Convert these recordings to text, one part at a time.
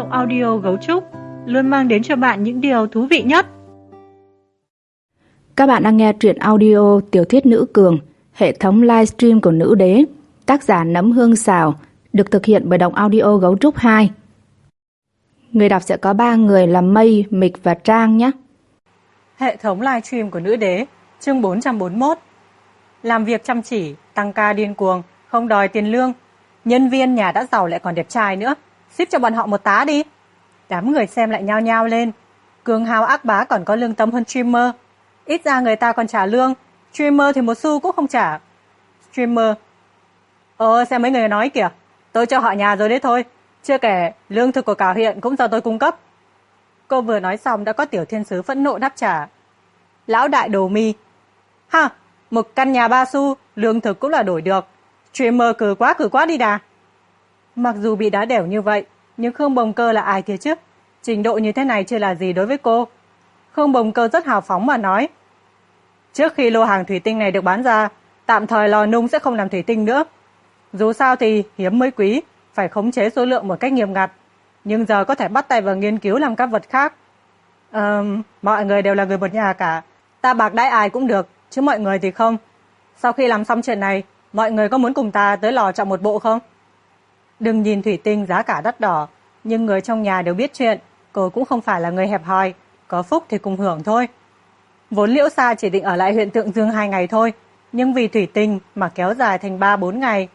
Động Audio Gấu Trúc luôn mang đến cho bạn những điều thú vị nhất. Các bạn đang nghe truyện audio Tiểu thuyết Nữ Cường, hệ thống livestream của Nữ Đế, tác giả Nấm Hương Xào, được thực hiện bởi Động Audio Gấu Trúc 2. Người đọc sẽ có 3 người là Mây, Mịch và Trang nhé. Hệ thống livestream của Nữ Đế, chương 441. Làm việc chăm chỉ, tăng ca điên cuồng, không đòi tiền lương. Nhân viên nhà đã giàu lại còn đẹp trai nữa. Ship cho bọn họ một tá đi. Đám người xem lại nhao nhao lên. Cường hào ác bá còn có lương tâm hơn streamer. Ít ra người ta còn trả lương. Streamer thì một xu cũng không trả. Streamer: xem mấy người nói kìa. Tôi cho họ nhà rồi đấy thôi. Chưa kể lương thực của cả huyện cũng do tôi cung cấp. Cô vừa nói xong đã có tiểu thiên sứ phẫn nộ đáp trả: Lão đại đồ mi. Ha, một căn nhà 3 xu, lương thực cũng là đổi được. Streamer cừ quá đi đà. Mặc dù bị đá đểu như vậy, nhưng Khương Bồng Cơ là ai kia chứ? Trình độ như thế này chưa là gì đối với cô. Khương Bồng Cơ rất hào phóng mà nói: Trước khi lô hàng thủy tinh này được bán ra, tạm thời lò nung sẽ không làm thủy tinh nữa. Dù sao thì hiếm mới quý, phải khống chế số lượng một cách nghiêm ngặt. Nhưng giờ có thể bắt tay vào nghiên cứu làm các vật khác. Mọi người đều là người một nhà cả. Ta bạc đãi ai cũng được, chứ mọi người thì không. Sau khi làm xong chuyện này, mọi người có muốn cùng ta tới lò chọn một bộ không? Đừng nhìn thủy tinh giá cả đắt đỏ, nhưng người trong nhà đều biết chuyện. Cô cũng không phải là người hẹp hòi, có phúc thì cùng hưởng thôi. Vốn Liễu Sa chỉ định ở lại huyện Tượng Dương 2 ngày thôi, nhưng vì thủy tinh mà kéo dài thành 3-4 ngày.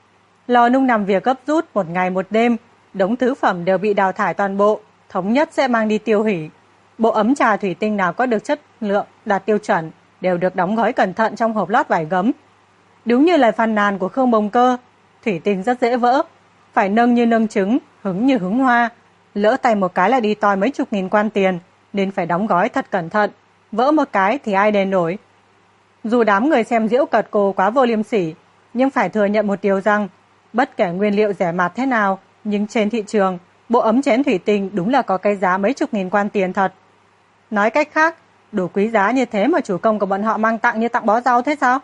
Lò nung làm việc gấp rút 1 ngày 1 đêm, đống thứ phẩm đều bị đào thải toàn bộ, thống nhất sẽ mang đi tiêu hủy. Bộ ấm trà thủy tinh nào có được chất lượng đạt tiêu chuẩn đều được đóng gói cẩn thận trong hộp lót vải gấm. Đúng như lời phàn nàn của Khương Bồng Cơ, thủy tinh rất dễ vỡ, phải nâng như nâng trứng, hứng như hứng hoa. Lỡ tay một cái là đi toi mấy chục nghìn quan tiền, nên phải đóng gói thật cẩn thận. Vỡ một cái thì ai đền nổi. Dù đám người xem giễu cợt cô quá vô liêm sỉ, nhưng phải thừa nhận một điều rằng, bất kể nguyên liệu rẻ mạt thế nào, nhưng trên thị trường, bộ ấm chén thủy tinh đúng là có cái giá mấy chục nghìn quan tiền thật. Nói cách khác, đủ quý giá như thế mà chủ công của bọn họ mang tặng như tặng bó rau thế sao?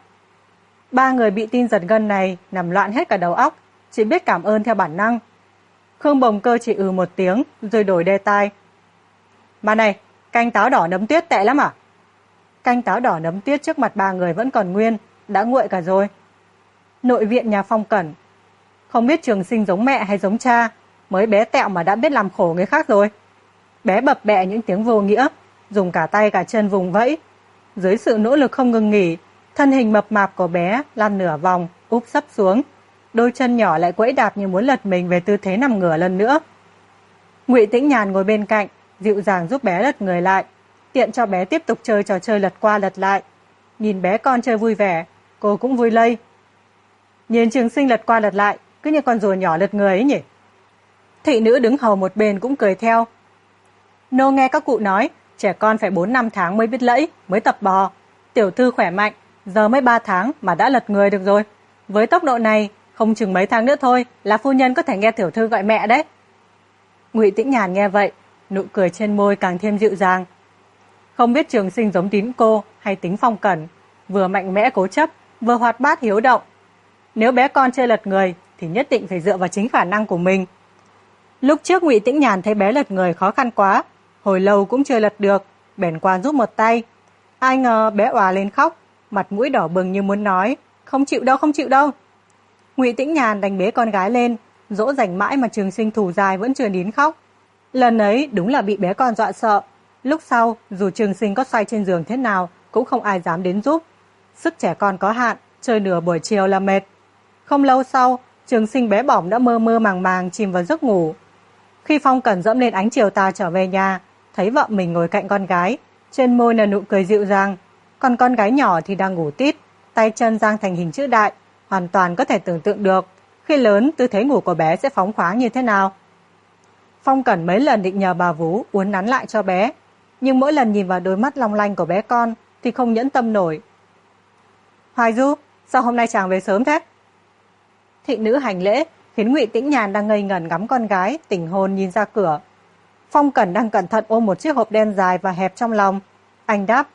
3 người bị tin giật gân này nằm loạn hết cả đầu óc, chỉ biết cảm ơn theo bản năng. Khương Bồng Cơ chỉ một tiếng rồi đổi đề tài: Mà này, canh táo đỏ nấm tuyết tệ lắm à? Canh táo đỏ nấm tuyết trước mặt 3 người vẫn còn nguyên, đã nguội cả rồi. Nội viện nhà Phong Cẩn: Không biết Trường Sinh giống mẹ hay giống cha, mới bé tẹo mà đã biết làm khổ người khác rồi. Bé bập bẹ những tiếng vô nghĩa, dùng cả tay cả chân vùng vẫy. Dưới sự nỗ lực không ngừng nghỉ, thân hình mập mạp của bé lăn nửa vòng, úp sấp xuống. Đôi chân nhỏ lại quẫy đạp như muốn lật mình về tư thế nằm ngửa lần nữa. Ngụy Tĩnh Nhàn ngồi bên cạnh, dịu dàng giúp bé lật người lại, tiện cho bé tiếp tục chơi trò chơi lật qua lật lại. Nhìn bé con chơi vui vẻ, cô cũng vui lây. Nhìn Trường Sinh lật qua lật lại, cứ như con rùa nhỏ lật người ấy nhỉ. Thị nữ đứng hầu một bên cũng cười theo. Nô nghe các cụ nói, trẻ con phải 4-5 tháng mới biết lẫy, mới tập bò. Tiểu thư khỏe mạnh, giờ mới 3 tháng mà đã lật người được rồi. Với tốc độ này, không chừng mấy tháng nữa thôi là phu nhân có thể nghe tiểu thư gọi mẹ đấy. Ngụy Tĩnh Nhàn nghe vậy, nụ cười trên môi càng thêm dịu dàng. Không biết Trường Sinh giống Tín cô hay tính Phong Cẩn, vừa mạnh mẽ cố chấp, vừa hoạt bát hiếu động. Nếu bé con chơi lật người thì nhất định phải dựa vào chính khả năng của mình. Lúc trước Ngụy Tĩnh Nhàn thấy bé lật người khó khăn quá, hồi lâu cũng chưa lật được, bèn qua giúp một tay. Ai ngờ bé òa lên khóc, mặt mũi đỏ bừng như muốn nói, không chịu đâu. Ngụy Tĩnh Nhàn đành bế con gái lên, dỗ dành mãi mà Trường Sinh thủ dài vẫn chưa nín khóc. Lần ấy đúng là bị bé con dọa sợ. Lúc sau, dù Trường Sinh có xoay trên giường thế nào, cũng không ai dám đến giúp. Sức trẻ con có hạn, chơi nửa buổi chiều là mệt. Không lâu sau, Trường Sinh bé bỏng đã mơ mơ màng màng chìm vào giấc ngủ. Khi Phong Cẩn dẫm lên ánh chiều tà trở về nhà, thấy vợ mình ngồi cạnh con gái, trên môi là nụ cười dịu dàng, còn con gái nhỏ thì đang ngủ tít, tay chân dang thành hình chữ đại, hoàn toàn có thể tưởng tượng được khi lớn tư thế ngủ của bé sẽ phóng khoáng như thế nào. Phong Cẩn mấy lần định nhờ bà vú uốn nắn lại cho bé, nhưng mỗi lần nhìn vào đôi mắt long lanh của bé con thì không nhẫn tâm nổi. Hoài Du, sao hôm nay chàng về sớm thế? Thị nữ hành lễ, khiến Ngụy Tĩnh Nhàn đang ngây ngẩn ngắm con gái tỉnh hồn nhìn ra cửa. Phong Cẩn đang cẩn thận ôm một chiếc hộp đen dài và hẹp trong lòng. Anh đáp: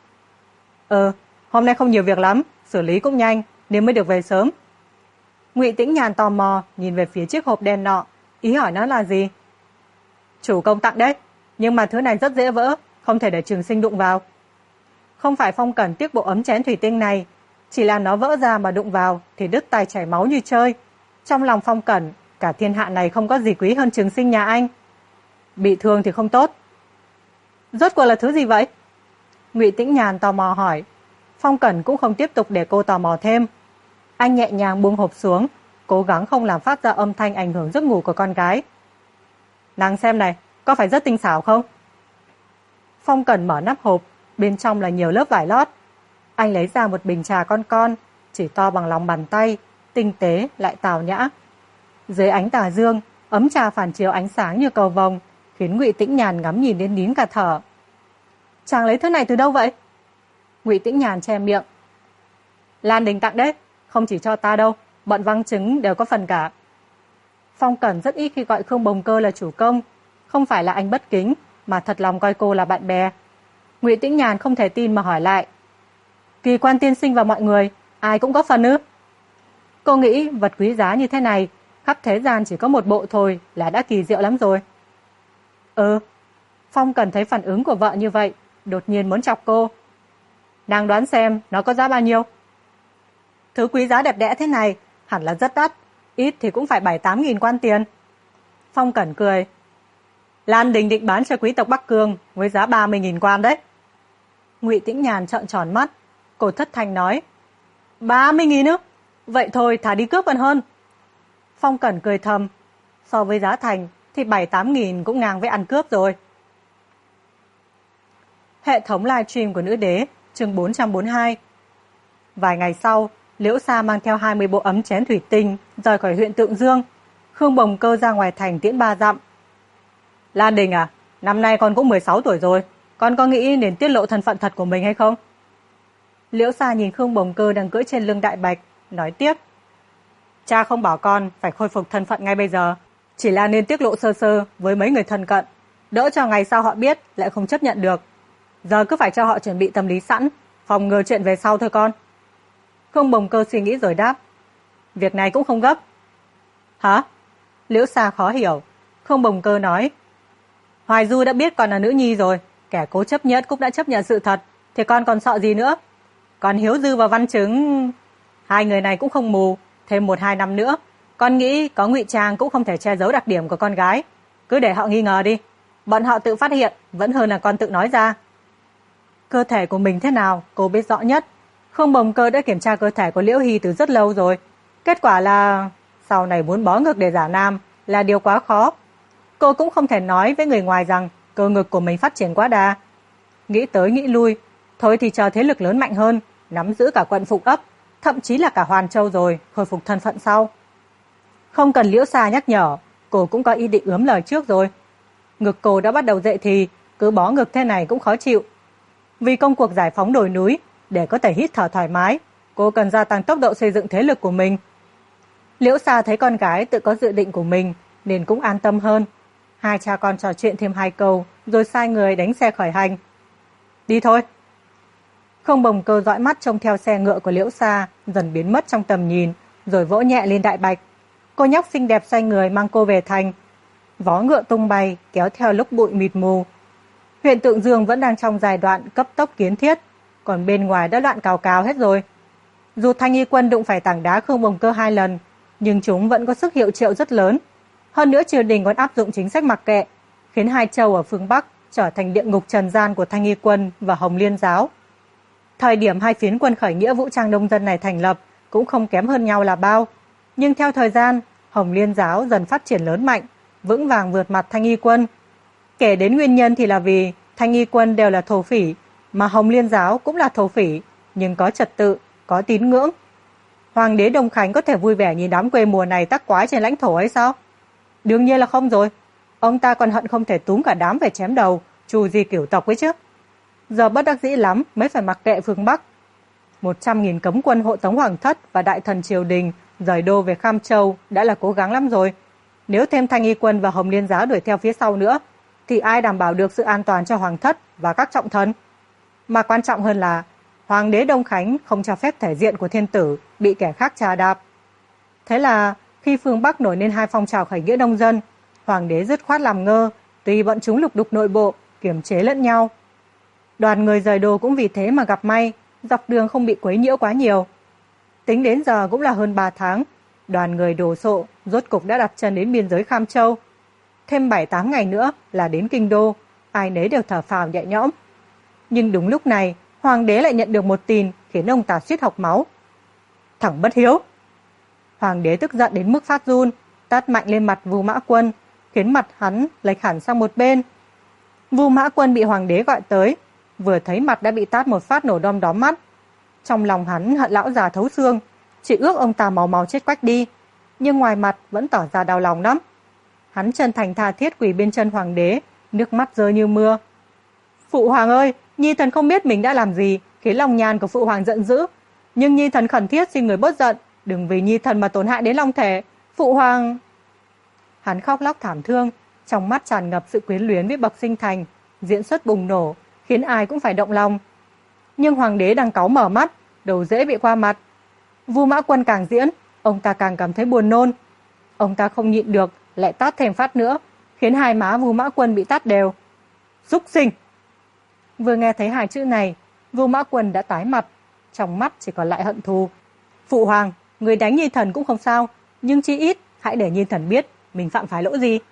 Hôm nay không nhiều việc lắm, xử lý cũng nhanh, nên mới được về sớm. Ngụy Tĩnh Nhàn tò mò nhìn về phía chiếc hộp đen nọ, ý hỏi nó là gì. Chủ công tặng đấy, nhưng mà thứ này rất dễ vỡ, không thể để Trường Sinh đụng vào. Không phải Phong Cẩn tiếc bộ ấm chén thủy tinh này, chỉ là nó vỡ ra mà đụng vào thì đứt tay chảy máu như chơi. Trong lòng Phong Cẩn, cả thiên hạ này không có gì quý hơn Trường Sinh nhà anh. Bị thương thì không tốt. Rốt cuộc là thứ gì vậy? Ngụy Tĩnh Nhàn tò mò hỏi. Phong Cẩn cũng không tiếp tục để cô tò mò thêm. Anh nhẹ nhàng buông hộp xuống, cố gắng không làm phát ra âm thanh ảnh hưởng giấc ngủ của con gái. Nàng xem này, có phải rất tinh xảo không? Phong Cẩn mở nắp hộp, bên trong là nhiều lớp vải lót. Anh lấy ra một bình trà con, chỉ to bằng lòng bàn tay, tinh tế lại tào nhã. Dưới ánh tà dương, ấm trà phản chiếu ánh sáng như cầu vồng, khiến Ngụy Tĩnh Nhàn ngắm nhìn đến nín cả thở. Chàng lấy thứ này từ đâu vậy? Ngụy Tĩnh Nhàn che miệng. Lan Đình tặng đấy, không chỉ cho ta đâu, bọn Văn Chứng đều có phần cả. Phong Cẩn rất ít khi gọi Khương Bồng Cơ là chủ công, không phải là anh bất kính, mà thật lòng coi cô là bạn bè. Ngụy Tĩnh Nhàn không thể tin mà hỏi lại. Kỳ Quan tiên sinh và mọi người, ai cũng có phần ư? Cô nghĩ vật quý giá như thế này, khắp thế gian chỉ có một bộ thôi là đã kỳ diệu lắm rồi. Phong Cẩn thấy phản ứng của vợ như vậy, đột nhiên muốn chọc cô. Nàng đoán xem nó có giá bao nhiêu? Thứ quý giá đẹp đẽ thế này hẳn là rất đắt, ít thì cũng phải 7-8 nghìn quan tiền. Phong Cẩn cười. Lan Đình định bán cho quý tộc Bắc Cương với giá 30.000 quan đấy. Ngụy Tĩnh Nhàn trợn tròn mắt, cô thất thanh nói. 30.000 ư? Vậy thôi thà đi cướp còn hơn. Phong Cẩn cười thầm. So với giá thành thì 7-8 nghìn cũng ngang với ăn cướp rồi. Hệ thống livestream của Nữ Đế, chương 442. Vài ngày sau, Liễu Sa mang theo 20 bộ ấm chén thủy tinh rời khỏi huyện Tượng Dương. Khương Bồng Cơ ra ngoài thành tiễn 3 dặm. Lan Đình à, năm nay con cũng 16 tuổi rồi, con có nghĩ đến tiết lộ thân phận thật của mình hay không? Liễu Sa nhìn Khương Bồng Cơ đang cưỡi trên lưng Đại Bạch, nói tiếp. Cha không bảo con phải khôi phục thân phận ngay bây giờ, chỉ là nên tiết lộ sơ sơ với mấy người thân cận, đỡ cho ngày sau họ biết lại không chấp nhận được. Giờ cứ phải cho họ chuẩn bị tâm lý sẵn, phòng ngừa chuyện về sau thôi con. Khương Bồng Cơ suy nghĩ rồi đáp. Việc này cũng không gấp. Hả? Liễu Sa khó hiểu. Khương Bồng Cơ nói. Hoài Du đã biết con là nữ nhi rồi, kẻ cố chấp nhất cũng đã chấp nhận sự thật, thì con còn sợ gì nữa? Còn Hiếu Dư và Văn Chứng, hai người này cũng không mù, thêm 1-2 năm nữa, con nghĩ có ngụy trang cũng không thể che giấu đặc điểm của con gái. Cứ để họ nghi ngờ đi, bọn họ tự phát hiện vẫn hơn là con tự nói ra. Cơ thể của mình thế nào cô biết rõ nhất. Khương Bồng Cơ đã kiểm tra cơ thể của Liễu Hy từ rất lâu rồi. Kết quả là sau này muốn bó ngực để giả nam là điều quá khó. Cô cũng không thể nói với người ngoài rằng cơ ngực của mình phát triển quá đà. Nghĩ tới nghĩ lui, thôi thì chờ thế lực lớn mạnh hơn, nắm giữ cả quận Phục Ấp, thậm chí là cả Hoàn Châu rồi, khôi phục thân phận sau. Không cần Liễu Sa nhắc nhở, cô cũng có ý định ướm lời trước rồi. Ngực cô đã bắt đầu dậy thì, cứ bó ngực thế này cũng khó chịu. Vì công cuộc giải phóng đồi núi, để có thể hít thở thoải mái, cô cần gia tăng tốc độ xây dựng thế lực của mình. Liễu Sa thấy con gái tự có dự định của mình, nên cũng an tâm hơn. Hai cha con trò chuyện thêm 2 câu, rồi sai người đánh xe khởi hành. Đi thôi. Khương Bồng Cơ dõi mắt trông theo xe ngựa của Liễu Sa, dần biến mất trong tầm nhìn, rồi vỗ nhẹ lên Đại Bạch. Cô nhóc xinh đẹp xoay người mang cô về thành. Vó ngựa tung bay, kéo theo lúc bụi mịt mù. Huyện Tượng Dương vẫn đang trong giai đoạn cấp tốc kiến thiết, còn bên ngoài đã loạn cào cào hết rồi. Dù Thanh Y quân đụng phải tảng đá Khương Bồng Cơ 2 lần, nhưng chúng vẫn có sức hiệu triệu rất lớn. Hơn nữa triều đình còn áp dụng chính sách mặc kệ, khiến 2 châu ở phương Bắc trở thành địa ngục trần gian của Thanh Y quân và Hồng Liên giáo. Thời điểm 2 phiến quân khởi nghĩa vũ trang nông dân này thành lập cũng không kém hơn nhau là bao, nhưng theo thời gian, Hồng Liên giáo dần phát triển lớn mạnh, vững vàng vượt mặt Thanh Y quân. Kể đến nguyên nhân thì là vì Thanh Y quân đều là thổ phỉ, mà Hồng Liên giáo cũng là thổ phỉ, nhưng có trật tự, có tín ngưỡng. Hoàng đế Đông Khánh có thể vui vẻ nhìn đám quê mùa này tác quái trên lãnh thổ ấy sao? Đương nhiên là không rồi. Ông ta còn hận không thể túm cả đám về chém đầu, trù gì cửu tộc ấy chứ. Giờ bất đắc dĩ lắm mới phải mặc kệ phương Bắc. 100.000 cấm quân hộ tống Hoàng thất và đại thần triều đình rời đô về Kham Châu đã là cố gắng lắm rồi. Nếu thêm Thanh Y quân và Hồng Liên giáo đuổi theo phía sau nữa, thì ai đảm bảo được sự an toàn cho Hoàng thất và các trọng thần? Mà quan trọng hơn là Hoàng đế Đông Khánh không cho phép thể diện của thiên tử bị kẻ khác trà đạp. Thế là khi phương Bắc nổi lên 2 phong trào khởi nghĩa nông dân, Hoàng đế dứt khoát làm ngơ, Tuy bọn chúng lục đục nội bộ, kiềm chế lẫn nhau. Đoàn người rời đô cũng vì thế mà gặp may, dọc đường không bị quấy nhiễu quá nhiều. Tính đến giờ cũng là hơn 3 tháng, đoàn người đồ sộ rốt cục đã đặt chân đến biên giới Kham Châu. Thêm 7-8 ngày nữa là đến kinh đô, ai nấy đều thở phào nhẹ nhõm. Nhưng đúng lúc này, hoàng đế lại nhận được một tin khiến ông ta suýt hộc máu. Thằng bất hiếu! Hoàng đế tức giận đến mức phát run, tát mạnh lên mặt Vu Mã Quân, khiến mặt hắn lệch hẳn sang một bên. Vu Mã Quân bị hoàng đế gọi tới, vừa thấy mặt đã bị tát một phát nổ đom đóm mắt. Trong lòng hắn hận lão già thấu xương, chỉ ước ông ta mau mau chết quách đi, nhưng ngoài mặt vẫn tỏ ra đau lòng lắm. Hắn chân thành tha thiết quỳ bên chân hoàng đế, nước mắt rơi như mưa. Phụ hoàng ơi, nhi thần không biết mình đã làm gì khiến lòng nhàn của phụ hoàng giận dữ, nhưng nhi thần khẩn thiết xin người bớt giận, đừng vì nhi thần mà tổn hại đến long thể. Phụ hoàng... Hắn khóc lóc thảm thương, trong mắt tràn ngập sự quyến luyến với bậc sinh thành, diễn xuất bùng nổ, khiến ai cũng phải động lòng. Nhưng hoàng đế đang cáu mở mắt, đầu dễ bị qua mặt. Vu Mã Quân càng diễn, ông ta càng cảm thấy buồn nôn. Ông ta không nhịn được, lại tát thêm phát nữa, khiến hai má Vu Mã Quân bị tát đều. Súc sinh! Vừa nghe thấy hai chữ này, Vu Mã Quân đã tái mặt, trong mắt chỉ còn lại hận thù. Phụ hoàng, người đánh nhi thần cũng không sao, nhưng chí ít hãy để nhi thần biết mình phạm phải lỗi gì.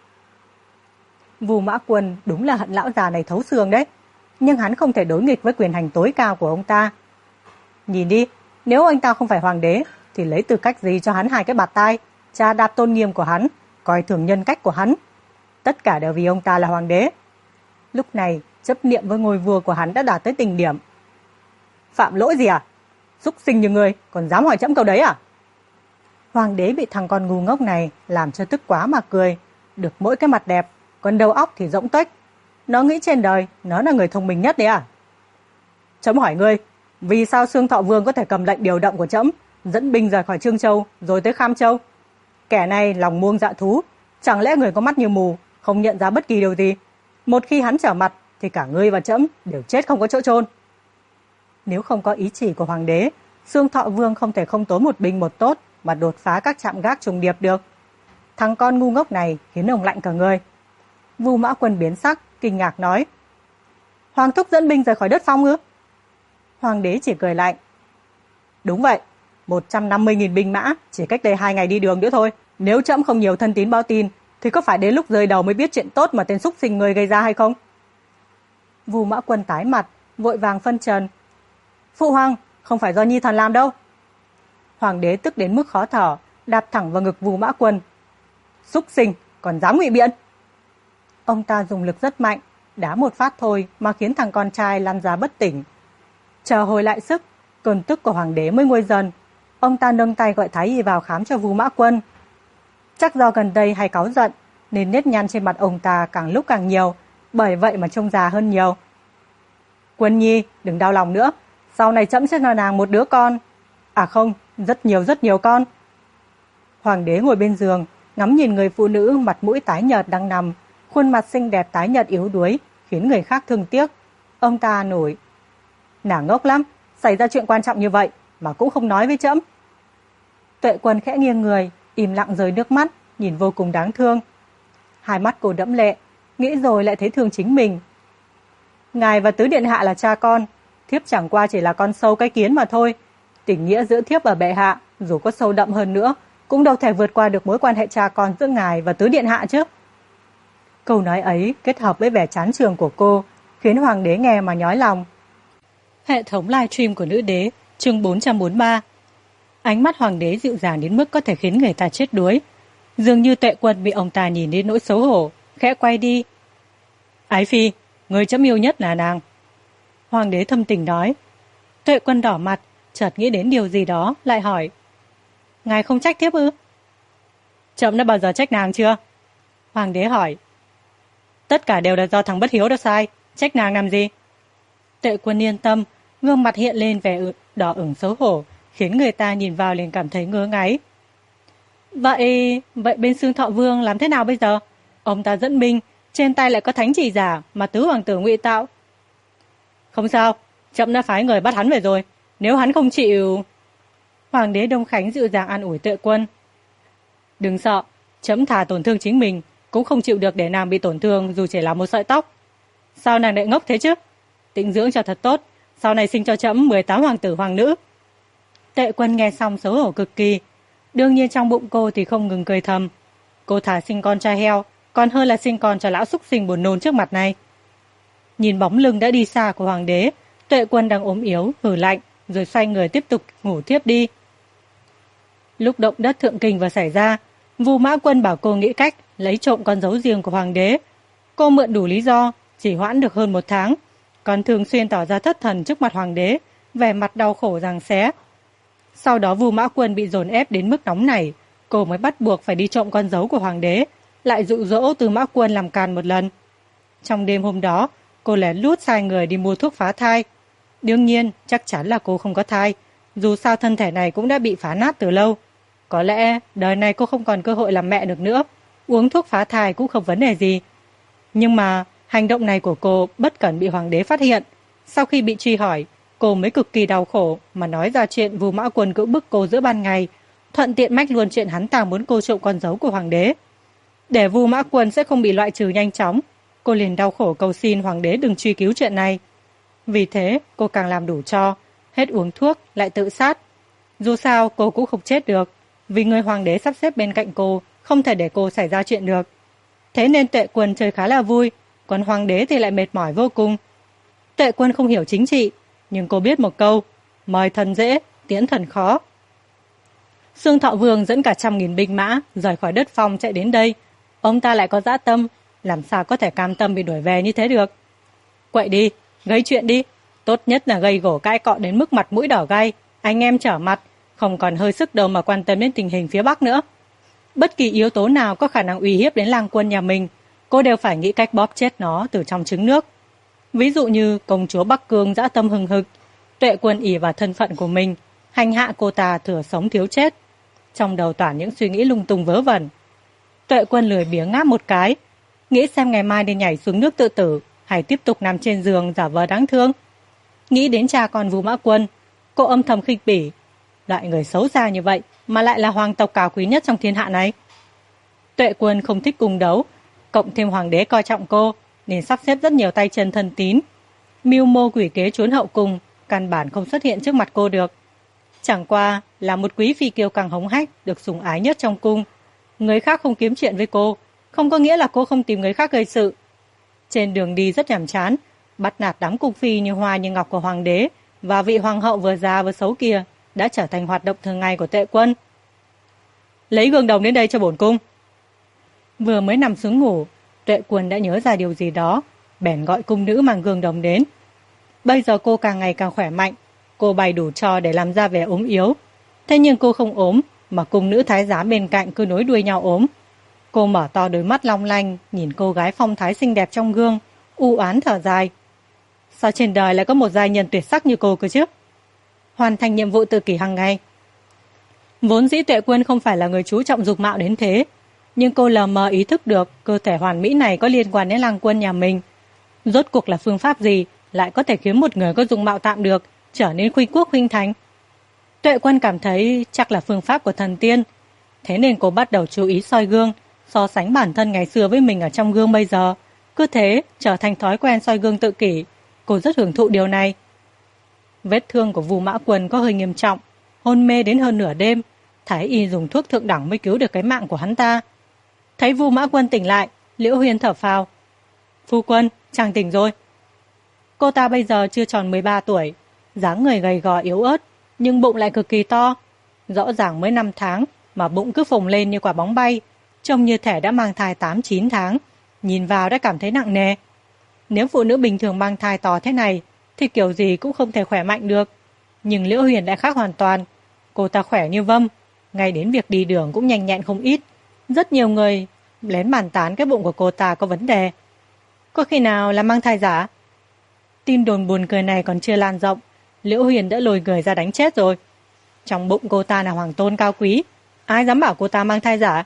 Vu Mã Quân đúng là hận lão già này thấu xương đấy, nhưng hắn không thể đối nghịch với quyền hành tối cao của ông ta. Nhìn đi, nếu anh ta không phải hoàng đế thì lấy tư cách gì cho hắn hai cái bạt tai, chà đạp tôn nghiêm của hắn, coi thường nhân cách của hắn. Tất cả đều vì ông ta là hoàng đế. Lúc này, chấp niệm với ngôi vua của hắn đã đạt tới đỉnh điểm. Phạm lỗi gì à? Súc sinh như ngươi còn dám hỏi trẫm câu đấy à? Hoàng đế bị thằng con ngu ngốc này làm cho tức quá mà cười, được mỗi cái mặt đẹp, còn đầu óc thì rỗng tuếch. Nó nghĩ trên đời nó là người thông minh nhất đấy à? Trẫm hỏi ngươi, vì sao Xương Thọ Vương có thể cầm lệnh điều động của trẫm dẫn binh rời khỏi Trương Châu rồi tới Kham Châu? Kẻ này lòng muông dạ thú, chẳng lẽ người có mắt như mù, không nhận ra bất kỳ điều gì? Một khi hắn trở mặt thì cả ngươi và trẫm đều chết không có chỗ chôn. Nếu không có ý chỉ của hoàng đế, Xương Thọ Vương không thể không tốn một binh một tốt mà đột phá các trạm gác trùng điệp được. Thằng con ngu ngốc này khiến ông lạnh cả người. Vu Mã Quân biến sắc, kinh ngạc nói: Hoàng thúc dẫn binh rời khỏi đất Phong ư? Hoàng đế chỉ cười lạnh: Đúng vậy, 150.000 binh mã chỉ cách đây 2 ngày đi đường nữa thôi. Nếu trẫm không nhiều thân tín báo tin thì có phải đến lúc rơi đầu mới biết chuyện tốt mà tên xúc sinh người gây ra hay không? Vu Mã Quân tái mặt, vội vàng phân trần: Phụ hoàng, không phải do nhi thần làm đâu. Hoàng đế tức đến mức khó thở, đạp thẳng vào ngực Vu Mã Quân. Xúc sinh, còn dám ngụy biện! Ông ta dùng lực rất mạnh, đá một phát thôi mà khiến thằng con trai lăn ra bất tỉnh. Chờ hồi lại sức, cơn tức của hoàng đế mới nguôi dần. Ông ta nâng tay gọi thái y vào khám cho Vu Mã Quân. Chắc do gần đây hay cáu giận nên nếp nhăn trên mặt ông ta càng lúc càng nhiều, bởi vậy mà trông già hơn nhiều. Quân nhi, đừng đau lòng nữa, sau này trẫm sẽ cho nàng một đứa con. À không, rất nhiều con. Hoàng đế ngồi bên giường, ngắm nhìn người phụ nữ mặt mũi tái nhợt đang nằm, khuôn mặt xinh đẹp tái nhợt yếu đuối, khiến người khác thương tiếc. Ông ta nổi: Nàng ngốc lắm, xảy ra chuyện quan trọng như vậy mà cũng không nói với trẫm. Tuệ Quân khẽ nghiêng người, im lặng rơi nước mắt, nhìn vô cùng đáng thương. Hai mắt cô đẫm lệ, nghĩ rồi lại thấy thương chính mình. Ngài và tứ điện hạ là cha con, thiếp chẳng qua chỉ là con sâu cái kiến mà thôi. Tình nghĩa giữa thiếp và bệ hạ, dù có sâu đậm hơn nữa, cũng đâu thể vượt qua được mối quan hệ cha con giữa ngài và tứ điện hạ chứ. Câu nói ấy kết hợp với vẻ chán chường của cô, khiến hoàng đế nghe mà nhói lòng. Hệ thống livestream của nữ đế, chương 443. Ánh mắt hoàng đế dịu dàng đến mức có thể khiến người ta chết đuối. Dường như Tuệ Quân bị ông ta nhìn đến nỗi xấu hổ, khẽ quay đi. Ái phi, người trẫm yêu nhất là nàng. Hoàng đế thâm tình nói. Tuệ Quân đỏ mặt, chợt nghĩ đến điều gì đó, lại hỏi: Ngài không trách thiếp ư? Trẫm đã bao giờ trách nàng chưa? Hoàng đế hỏi. Tất cả đều là do thằng bất hiếu đó sai, trách nàng làm gì? Tuệ Quân yên tâm, gương mặt hiện lên vẻ đỏ ửng xấu hổ, khiến người ta nhìn vào liền cảm thấy ngứa ngáy. Vậy bên Xương Thọ Vương làm thế nào bây giờ? Ông ta dẫn binh, trên tay lại có thánh chỉ giả mà tứ hoàng tử ngụy tạo. Không sao, trẫm đã phái người bắt hắn về rồi, nếu hắn không chịu... Hoàng đế Đông Khánh dịu dàng an ủi Tuệ Quân. Đừng sợ, trẫm thà tổn thương chính mình, cũng không chịu được để nàng bị tổn thương dù chỉ là một sợi tóc. Sao nàng lại ngốc thế chứ? Tĩnh dưỡng cho thật tốt, sau này sinh cho trẫm 18 hoàng tử hoàng nữ. Tệ Quân nghe xong xấu hổ cực kỳ. Đương nhiên trong bụng cô thì không ngừng cười thầm. Cô thà sinh con trai heo, còn hơn là sinh con cho lão súc sinh buồn nôn trước mặt này. Nhìn bóng lưng đã đi xa của hoàng đế, Tuệ Quân đang ốm yếu, hử lạnh, rồi xoay người tiếp tục ngủ thiếp đi. Lúc động đất thượng kinh vừa xảy ra, Vu Mã Quân bảo cô nghĩ cách lấy trộm con dấu riêng của hoàng đế. Cô mượn đủ lý do, chỉ hoãn được hơn 1 tháng, còn thường xuyên tỏ ra thất thần trước mặt hoàng đế, vẻ mặt đau khổ giằng xé. Sau đó Vu Mã Quân bị dồn ép đến mức nóng này, cô mới bắt buộc phải đi trộm con dấu của hoàng đế, lại dụ dỗ Tư Mã Quân làm càn một lần. Trong đêm hôm đó, cô lén lút sai người đi mua thuốc phá thai. Đương nhiên, chắc chắn là cô không có thai, dù sao thân thể này cũng đã bị phá nát từ lâu. Có lẽ đời này cô không còn cơ hội làm mẹ được nữa, uống thuốc phá thai cũng không vấn đề gì. Nhưng mà hành động này của cô bất cẩn bị hoàng đế phát hiện. Sau khi bị truy hỏi, cô mới cực kỳ đau khổ mà nói ra chuyện Vu Mã Quân cưỡng bức cô giữa ban ngày, thuận tiện mách luôn chuyện hắn ta muốn cô trộm con dấu của hoàng đế. Để Vu Mã Quân sẽ không bị loại trừ nhanh chóng, cô liền đau khổ cầu xin hoàng đế đừng truy cứu chuyện này. Vì thế, cô càng làm đủ cho, hết uống thuốc lại tự sát. Dù sao cô cũng không chết được, vì người hoàng đế sắp xếp bên cạnh cô không thể để cô xảy ra chuyện được. Thế nên Tuệ Quân chơi khá là vui, còn hoàng đế thì lại mệt mỏi vô cùng. Tuệ Quân không hiểu chính trị, nhưng cô biết một câu: mời thần dễ, tiễn thần khó. Xương Thọ Vương dẫn cả 100.000 binh mã rời khỏi đất Phong chạy đến đây. Ông ta lại có dã tâm, làm sao có thể cam tâm bị đuổi về như thế được. Quậy đi, gây chuyện đi, tốt nhất là gây gổ cãi cọ đến mức mặt mũi đỏ gay, anh em trở mặt, không còn hơi sức đâu mà quan tâm đến tình hình phía Bắc nữa. Bất kỳ yếu tố nào có khả năng uy hiếp đến lang quân nhà mình, cô đều phải nghĩ cách bóp chết nó từ trong trứng nước. Ví dụ như công chúa Bắc Cương dã tâm hừng hực, Tuệ Quân ỷ vào thân phận của mình, hành hạ cô ta thừa sống thiếu chết. Trong đầu toàn những suy nghĩ lung tung vớ vẩn. Tuệ Quân lười biếng ngáp một cái, nghĩ xem ngày mai đi nhảy xuống nước tự tử hay tiếp tục nằm trên giường giả vờ đáng thương. Nghĩ đến cha con Vu Mã Quân, cô âm thầm khinh bỉ. Loại người xấu xa như vậy mà lại là hoàng tộc cao quý nhất trong thiên hạ này. Tuệ Quân không thích cung đấu, cộng thêm hoàng đế coi trọng cô nên sắp xếp rất nhiều tay chân thân tín. Mưu mô quỷ kế trốn hậu cung, căn bản không xuất hiện trước mặt cô được. Chẳng qua là một quý phi kiêu căng hống hách, được sủng ái nhất trong cung. Người khác không kiếm chuyện với cô, không có nghĩa là cô không tìm người khác gây sự. Trên đường đi rất nhàm chán, bắt nạt đám cung phi như hoa như ngọc của hoàng đế và vị hoàng hậu vừa già vừa xấu kia đã trở thành hoạt động thường ngày của Tuệ Quân. Lấy gương đồng đến đây cho bổn cung. Vừa mới nằm xuống ngủ, Tuệ Quân đã nhớ ra điều gì đó, bèn gọi cung nữ mang gương đồng đến. Bây giờ cô càng ngày càng khỏe mạnh, cô bày đủ trò để làm ra vẻ ốm yếu. Thế nhưng cô không ốm, mà cung nữ thái giám bên cạnh cứ nối đuôi nhau ốm. Cô mở to đôi mắt long lanh, nhìn cô gái phong thái xinh đẹp trong gương, u oán thở dài. Sao trên đời lại có một giai nhân tuyệt sắc như cô cơ chứ? Hoàn thành nhiệm vụ tự kỷ hàng ngày. Vốn dĩ Tuệ Quân không phải là người chú trọng dục mạo đến thế, nhưng cô lờ mờ ý thức được cơ thể hoàn mỹ này có liên quan đến lang quân nhà mình. Rốt cuộc là phương pháp gì lại có thể khiến một người có dung mạo tạm được trở nên khuynh quốc khuynh thành? Tuệ Quân cảm thấy chắc là phương pháp của thần tiên, thế nên cô bắt đầu chú ý soi gương, so sánh bản thân ngày xưa với mình ở trong gương bây giờ. Cứ thế trở thành thói quen soi gương tự kỷ. Cô rất hưởng thụ điều này. Vết thương của Vu Mã Quân có hơi nghiêm trọng, hôn mê đến hơn nửa đêm, Thái y dùng thuốc thượng đẳng mới cứu được cái mạng của hắn ta. Thấy Vu Mã Quân tỉnh lại, Liễu Huyền thở phào. Phu quân, chàng tỉnh rồi. Cô ta bây giờ chưa tròn 13 tuổi, dáng người gầy gò yếu ớt, nhưng bụng lại cực kỳ to. Rõ ràng mới 5 tháng mà bụng cứ phồng lên như quả bóng bay, trông như thể đã mang thai 8-9 tháng, nhìn vào đã cảm thấy nặng nề. Nếu phụ nữ bình thường mang thai to thế này thì kiểu gì cũng không thể khỏe mạnh được. Nhưng Liễu Huyền lại khác hoàn toàn. Cô ta khỏe như vâm, ngay đến việc đi đường cũng nhanh nhẹn không ít. Rất nhiều người lén bàn tán cái bụng của cô ta có vấn đề. Có khi nào là mang thai giả? Tin đồn buồn cười này còn chưa lan rộng, Liễu Huyền đã lôi người ra đánh chết rồi. Trong bụng cô ta là hoàng tôn cao quý, ai dám bảo cô ta mang thai giả?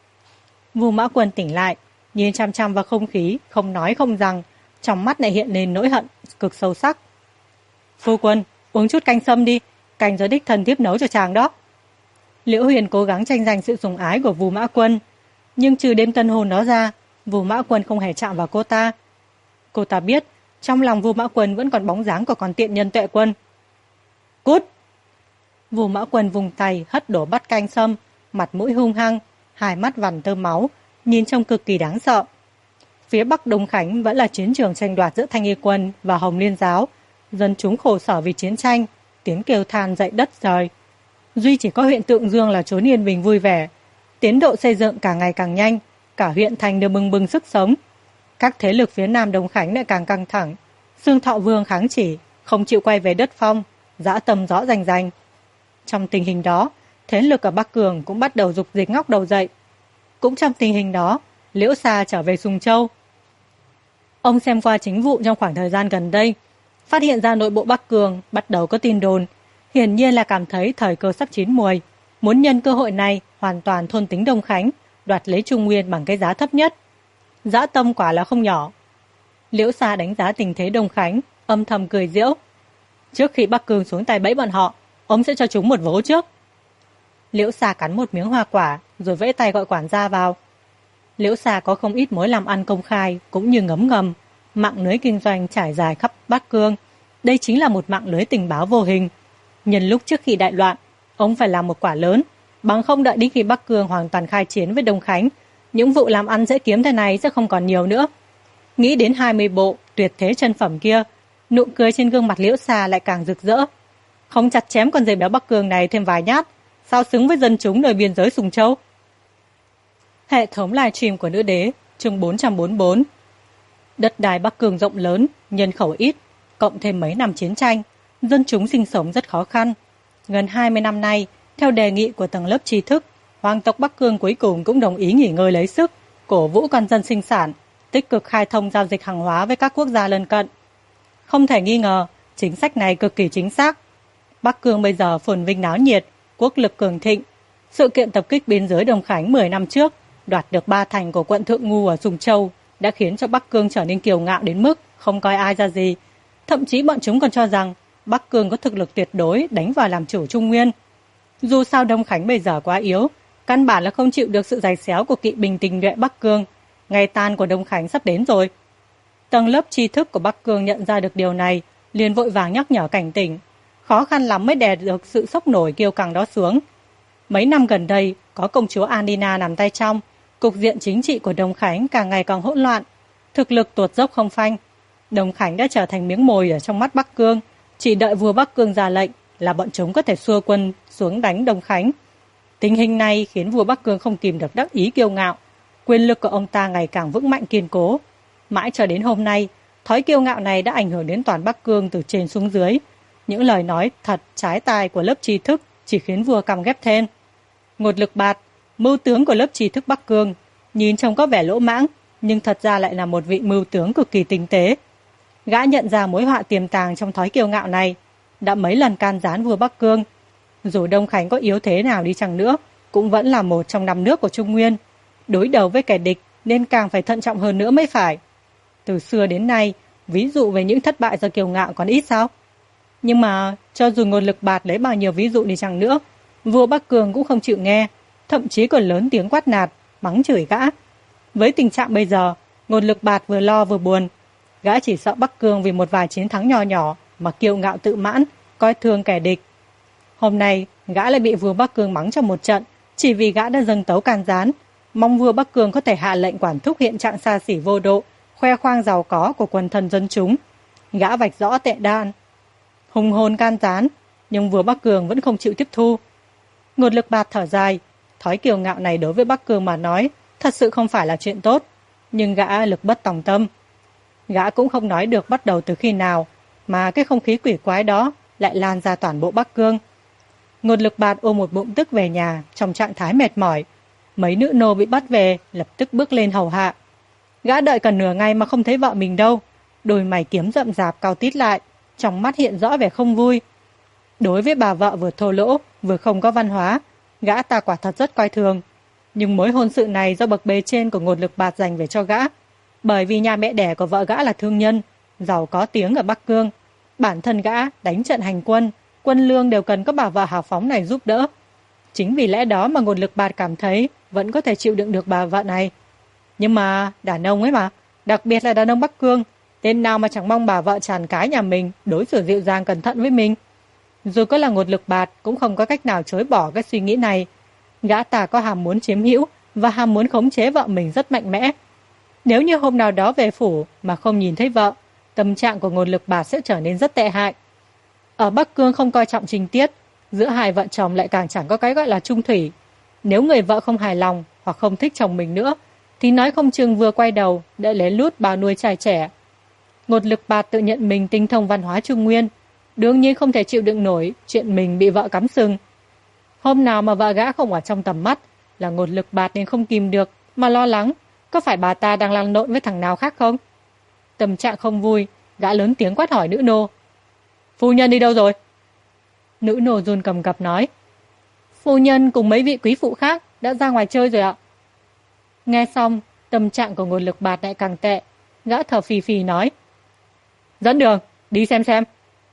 Vu Mã Quân tỉnh lại, nhìn chăm chăm vào không khí, không nói không rằng, trong mắt lại hiện lên nỗi hận cực sâu sắc. Phu quân, uống chút canh sâm đi, canh do đích thân thiếp nấu cho chàng đó. Liễu Huyền cố gắng tranh giành sự sủng ái của Vu Mã Quân. Nhưng trừ đêm tân hôn đó ra, Vu Mã Quân không hề chạm vào cô ta. Cô ta biết, trong lòng Vu Mã Quân vẫn còn bóng dáng của con tiện nhân Tuệ Quân. Cút! Vu Mã Quân vùng tay hất đổ bát canh sâm, mặt mũi hung hăng, hai mắt vằn tơ máu, nhìn trông cực kỳ đáng sợ. Phía Bắc Đông Khánh vẫn là chiến trường tranh đoạt giữa Thanh Y Quân và Hồng Liên Giáo. Dân chúng khổ sở vì chiến tranh, tiếng kêu than dậy đất trời. Duy chỉ có huyện Tượng Dương là trốn yên bình vui vẻ. Tiến độ xây dựng càng ngày càng nhanh, cả huyện thành đều bừng bừng sức sống. Các thế lực phía Nam Đông Khánh lại càng căng thẳng. Xương Thọ Vương kháng chỉ, không chịu quay về đất Phong, dã tâm rõ rành rành. Trong tình hình đó, thế lực ở Bắc Cường cũng bắt đầu dục dịch ngóc đầu dậy. Cũng trong tình hình đó, Liễu Sa trở về Sùng Châu. Ông xem qua chính vụ trong khoảng thời gian gần đây, phát hiện ra nội bộ Bắc Cường bắt đầu có tin đồn, hiển nhiên là cảm thấy thời cơ sắp chín muồi, muốn nhân cơ hội này hoàn toàn thôn tính Đông Khánh, đoạt lấy Trung Nguyên bằng cái giá thấp nhất. Dã tâm quả là không nhỏ. Liễu Sa đánh giá tình thế Đông Khánh, âm thầm cười giễu. Trước khi Bắc Cường xuống tay bẫy bọn họ, ông sẽ cho chúng một vố trước. Liễu Sa cắn một miếng hoa quả, rồi vẫy tay gọi quản gia vào. Liễu Sa có không ít mối làm ăn công khai cũng như ngấm ngầm, mạng lưới kinh doanh trải dài khắp Bắc Cương. Đây chính là một mạng lưới tình báo vô hình. Nhân lúc trước khi đại loạn, ông phải làm một quả lớn, bằng không đợi đến khi Bắc Cương hoàn toàn khai chiến với Đông Khánh, những vụ làm ăn dễ kiếm thế này sẽ không còn nhiều nữa. Nghĩ đến 20 bộ tuyệt thế chân phẩm kia, nụ cười trên gương mặt Liễu Sa lại càng rực rỡ. Không chặt chém con dây béo Bắc Cương này thêm vài nhát, sao xứng với dân chúng nơi biên giới Sùng Châu. Hệ thống livestream của Nữ Đế, chương 444. Đất đai Bắc Cương rộng lớn, nhân khẩu ít, cộng thêm mấy năm chiến tranh, dân chúng sinh sống rất khó khăn. Gần 20 năm nay, theo đề nghị của tầng lớp trí thức, hoàng tộc Bắc Cương cuối cùng cũng đồng ý nghỉ ngơi lấy sức, cổ vũ con dân sinh sản, tích cực khai thông giao dịch hàng hóa với các quốc gia lân cận. Không thể nghi ngờ, chính sách này cực kỳ chính xác. Bắc Cương bây giờ phồn vinh náo nhiệt, quốc lực cường thịnh. Sự kiện tập kích biên giới Đông Khánh 10 năm trước, đoạt được 3 thành của quận Thượng Ngu ở Sùng Châu, đã khiến cho Bắc Cương trở nên kiêu ngạo đến mức không coi ai ra gì. Thậm chí bọn chúng còn cho rằng Bắc Cương có thực lực tuyệt đối đánh vào làm chủ Trung Nguyên. Dù sao Đông Khánh bây giờ quá yếu, căn bản là không chịu được sự giày xéo của kỵ binh tinh nhuệ Bắc Cương. Ngày tan của Đông Khánh sắp đến rồi. Tầng lớp tri thức của Bắc Cương nhận ra được điều này, liền vội vàng nhắc nhở cảnh tỉnh. Khó khăn lắm mới đè được sự sốc nổi kiêu căng đó xuống. Mấy năm gần đây, có công chúa Anina nằm tay trong, cục diện chính trị của Đông Khánh càng ngày càng hỗn loạn, thực lực tuột dốc không phanh. Đông Khánh đã trở thành miếng mồi ở trong mắt Bắc Cương, chỉ đợi vua Bắc Cương ra lệnh là bọn chúng có thể xua quân xuống đánh Đông Khánh. Tình hình này khiến vua Bắc Cương không kìm được đắc ý kiêu ngạo, quyền lực của ông ta ngày càng vững mạnh kiên cố. Mãi cho đến hôm nay, thói kiêu ngạo này đã ảnh hưởng đến toàn Bắc Cương từ trên xuống dưới. Những lời nói thật trái tai của lớp tri thức chỉ khiến vua căm ghét thêm. Ngột Lực Bạt, mưu tướng của lớp tri thức Bắc Cương, nhìn trông có vẻ lỗ mãng, nhưng thật ra lại là một vị mưu tướng cực kỳ tinh tế. Gã nhận ra mối họa tiềm tàng trong thói kiêu ngạo này, đã mấy lần can gián vua Bắc Cương. Dù Đông Khánh có yếu thế nào đi chăng nữa, cũng vẫn là một trong 5 nước của Trung Nguyên. Đối đầu với kẻ địch nên càng phải thận trọng hơn nữa mới phải. Từ xưa đến nay, ví dụ về những thất bại do kiêu ngạo còn ít sao? Nhưng mà cho dù Ngột Lực Bạt lấy bao nhiêu ví dụ đi chăng nữa, vua Bắc Cương cũng không chịu nghe, thậm chí còn lớn tiếng quát nạt, mắng chửi gã. Với tình trạng bây giờ, Ngột Lực Bạt vừa lo vừa buồn. Gã chỉ sợ Bắc Cương vì một vài chiến thắng nho nhỏ mà kiêu ngạo tự mãn, coi thường kẻ địch. Hôm nay, gã lại bị vua Bắc Cương mắng trong một trận, chỉ vì gã đã dâng tấu can gián, mong vua Bắc Cương có thể hạ lệnh quản thúc hiện trạng xa xỉ vô độ, khoe khoang giàu có của quần thần dân chúng. Gã vạch rõ tệ đan, hùng hồn can gián, nhưng vua Bắc Cương vẫn không chịu tiếp thu. Ngột Lực Bạt thở dài, thói kiêu ngạo này đối với Bắc Cương mà nói thật sự không phải là chuyện tốt, nhưng gã lực bất tòng tâm. Gã cũng không nói được bắt đầu từ khi nào mà cái không khí quỷ quái đó lại lan ra toàn bộ Bắc Cương. Ngột Lực Bạt ôm một bụng tức về nhà trong trạng thái mệt mỏi. Mấy nữ nô bị bắt về lập tức bước lên hầu hạ. Gã đợi cả nửa ngày mà không thấy vợ mình đâu, đôi mày kiếm rậm rạp cau tít lại, trong mắt hiện rõ vẻ không vui. Đối với bà vợ vừa thô lỗ vừa không có văn hóa, gã ta quả thật rất coi thường. Nhưng mối hôn sự này do bậc bề trên của Ngột Lực Bạt dành về cho gã, bởi vì nhà mẹ đẻ của vợ gã là thương nhân, giàu có tiếng ở Bắc Cương. Bản thân gã đánh trận hành quân, quân lương đều cần có bà vợ hào phóng này giúp đỡ. Chính vì lẽ đó mà Ngột Lực Bạt cảm thấy vẫn có thể chịu đựng được bà vợ này. Nhưng mà đàn ông ấy mà, đặc biệt là đàn ông Bắc Cương, tên nào mà chẳng mong bà vợ tràn cái nhà mình đối xử dịu dàng cẩn thận với mình. Dù có là Ngột Lực Bạt cũng không có cách nào chối bỏ cái suy nghĩ này. Gã ta có ham muốn chiếm hữu và ham muốn khống chế vợ mình rất mạnh mẽ. Nếu như hôm nào đó về phủ mà không nhìn thấy vợ, tâm trạng của Ngột Lực Bạt sẽ trở nên rất tệ hại. Ở Bắc Cương không coi trọng情tiết, giữa hai vợ chồng lại càng chẳng có cái gọi là chung thủy. Nếu người vợ không hài lòng hoặc không thích chồng mình nữa, thì nói không chừng vừa quay đầu đã lén lút bao nuôi trai trẻ. Ngột Lực Bạt tự nhận mình tinh thông văn hóa Trung Nguyên, đương nhiên không thể chịu đựng nổi chuyện mình bị vợ cắm sừng. Hôm nào mà vợ gã không ở trong tầm mắt là Ngột Lực Bạt nên không kìm được mà lo lắng có phải bà ta đang lăn lộn với thằng nào khác không. Tâm trạng không vui, gã lớn tiếng quát hỏi nữ nô: "Phu nhân đi đâu rồi?" Nữ nô run cầm cập nói: "Phu nhân cùng mấy vị quý phụ khác đã ra ngoài chơi rồi ạ." Nghe xong, tâm trạng của Ngột Lực Bạt lại càng tệ. Gã thở phì phì nói: "Dẫn đường, đi xem."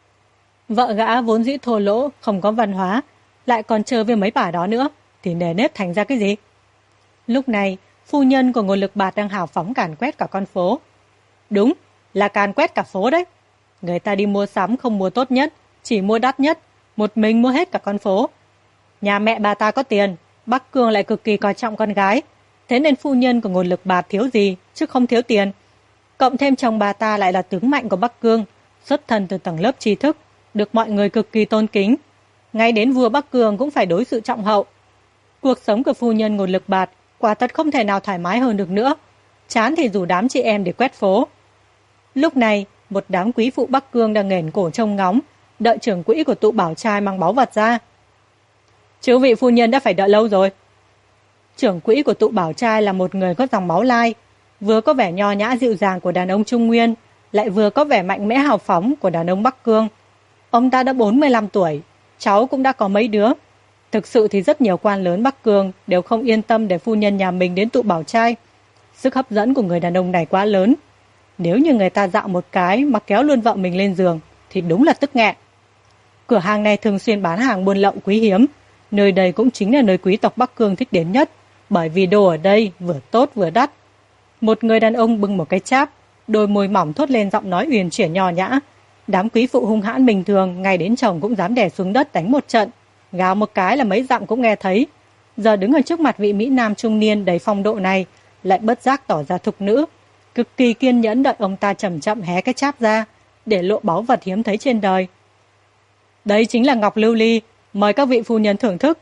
Vợ gã vốn dĩ thô lỗ, không có văn hóa, lại còn chơi với mấy bà đó nữa, thì nề nếp thành ra cái gì? Lúc này, phu nhân của Ngột Lực Bạt đang hào phóng càn quét cả con phố. Đúng, là càn quét cả phố đấy. Người ta đi mua sắm không mua tốt nhất, chỉ mua đắt nhất, một mình mua hết cả con phố. Nhà mẹ bà ta có tiền, Bắc Cương lại cực kỳ coi trọng con gái, thế nên phu nhân của Ngột Lực Bạt thiếu gì chứ không thiếu tiền. Cộng thêm chồng bà ta lại là tướng mạnh của Bắc Cương, xuất thân từ tầng lớp tri thức, được mọi người cực kỳ tôn kính. Ngay đến vua Bắc Cương cũng phải đối xử trọng hậu. Cuộc sống của phu nhân Ngột Lực Bạt quả thật không thể nào thoải mái hơn được nữa. Chán thì rủ đám chị em để quét phố. Lúc này, một đám quý phụ Bắc Cương đang nghển cổ trông ngóng, đợi trưởng quỹ của tụ bảo trai mang báu vật ra. "Chư vị phu nhân đã phải đợi lâu rồi." Trưởng quỹ của tụ bảo trai là một người có dòng máu lai, vừa có vẻ nho nhã dịu dàng của đàn ông Trung Nguyên, lại vừa có vẻ mạnh mẽ hào phóng của đàn ông Bắc Cương. Ông ta đã 45 tuổi, cháu cũng đã có mấy đứa. Thực sự thì rất nhiều quan lớn Bắc Cương đều không yên tâm để phu nhân nhà mình đến tụ bảo trai. Sức hấp dẫn của người đàn ông này quá lớn. Nếu như người ta dạo một cái mà kéo luôn vợ mình lên giường thì đúng là tức nghẹn. Cửa hàng này thường xuyên bán hàng buôn lậu quý hiếm. Nơi đây cũng chính là nơi quý tộc Bắc Cương thích đến nhất, bởi vì đồ ở đây vừa tốt vừa đắt. Một người đàn ông bưng một cái cháp, đôi môi mỏng thốt lên giọng nói uyển chuyển nho nhã. Đám quý phụ hung hãn bình thường ngay đến chồng cũng dám đè xuống đất đánh một trận, gào một cái là mấy dặm cũng nghe thấy. Giờ đứng ở trước mặt vị mỹ nam trung niên đầy phong độ này, lại bất giác tỏ ra thục nữ, cực kỳ kiên nhẫn đợi ông ta chậm chậm hé cái cháp ra, để lộ báu vật hiếm thấy trên đời. "Đây chính là ngọc lưu ly, mời các vị phu nhân thưởng thức."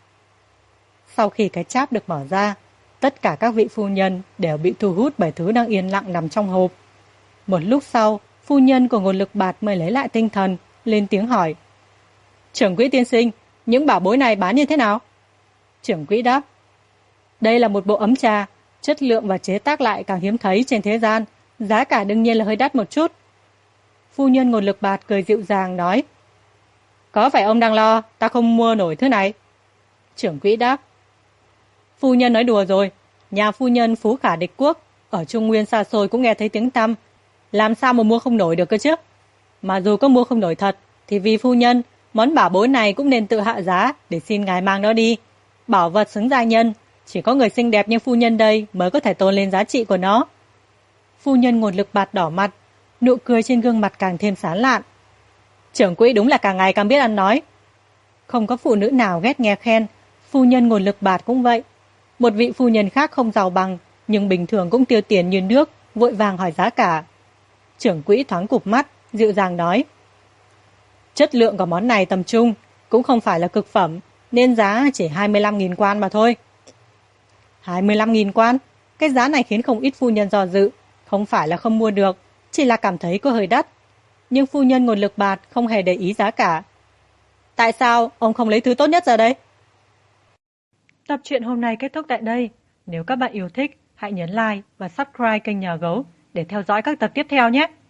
Sau khi cái cháp được mở ra, tất cả các vị phu nhân đều bị thu hút bởi thứ đang yên lặng nằm trong hộp. Một lúc sau, phu nhân của Ngột Lực Bạt mới lấy lại tinh thần, lên tiếng hỏi: "Trưởng quỹ tiên sinh, những bảo bối này bán như thế nào?" Trưởng quỹ đáp: "Đây là một bộ ấm trà, chất lượng và chế tác lại càng hiếm thấy trên thế gian, giá cả đương nhiên là hơi đắt một chút." Phu nhân Ngột Lực Bạt cười dịu dàng nói: "Có phải ông đang lo ta không mua nổi thứ này?" Trưởng quỹ đáp: "Phu nhân nói đùa rồi, nhà phu nhân phú khả địch quốc, ở Trung Nguyên xa xôi cũng nghe thấy tiếng tăm, làm sao mà mua không nổi được cơ chứ? Mà dù có mua không nổi thật, thì vì phu nhân, món bảo bối này cũng nên tự hạ giá để xin ngài mang nó đi. Bảo vật xứng gia nhân, chỉ có người xinh đẹp như phu nhân đây mới có thể tôn lên giá trị của nó." Phu nhân Ngột Lực Bạt đỏ mặt, nụ cười trên gương mặt càng thêm sán lạn. Trưởng quỹ đúng là càng ngày càng biết ăn nói. Không có phụ nữ nào ghét nghe khen, phu nhân Ngột Lực Bạt cũng vậy. Một vị phu nhân khác không giàu bằng, nhưng bình thường cũng tiêu tiền như nước, vội vàng hỏi giá cả. Trưởng quỹ thoáng cụp mắt, dịu dàng nói: "Chất lượng của món này tầm trung, cũng không phải là cực phẩm, nên giá chỉ 25.000 quan mà thôi." 25.000 quan? Cái giá này khiến không ít phu nhân do dự, không phải là không mua được, chỉ là cảm thấy có hơi đắt. Nhưng phu nhân Ngột Lực Bạt không hề để ý giá cả. "Tại sao ông không lấy thứ tốt nhất ra đây?" Tập truyện hôm nay kết thúc tại đây. Nếu các bạn yêu thích, hãy nhấn like và subscribe kênh Nhà Gấu để theo dõi các tập tiếp theo nhé.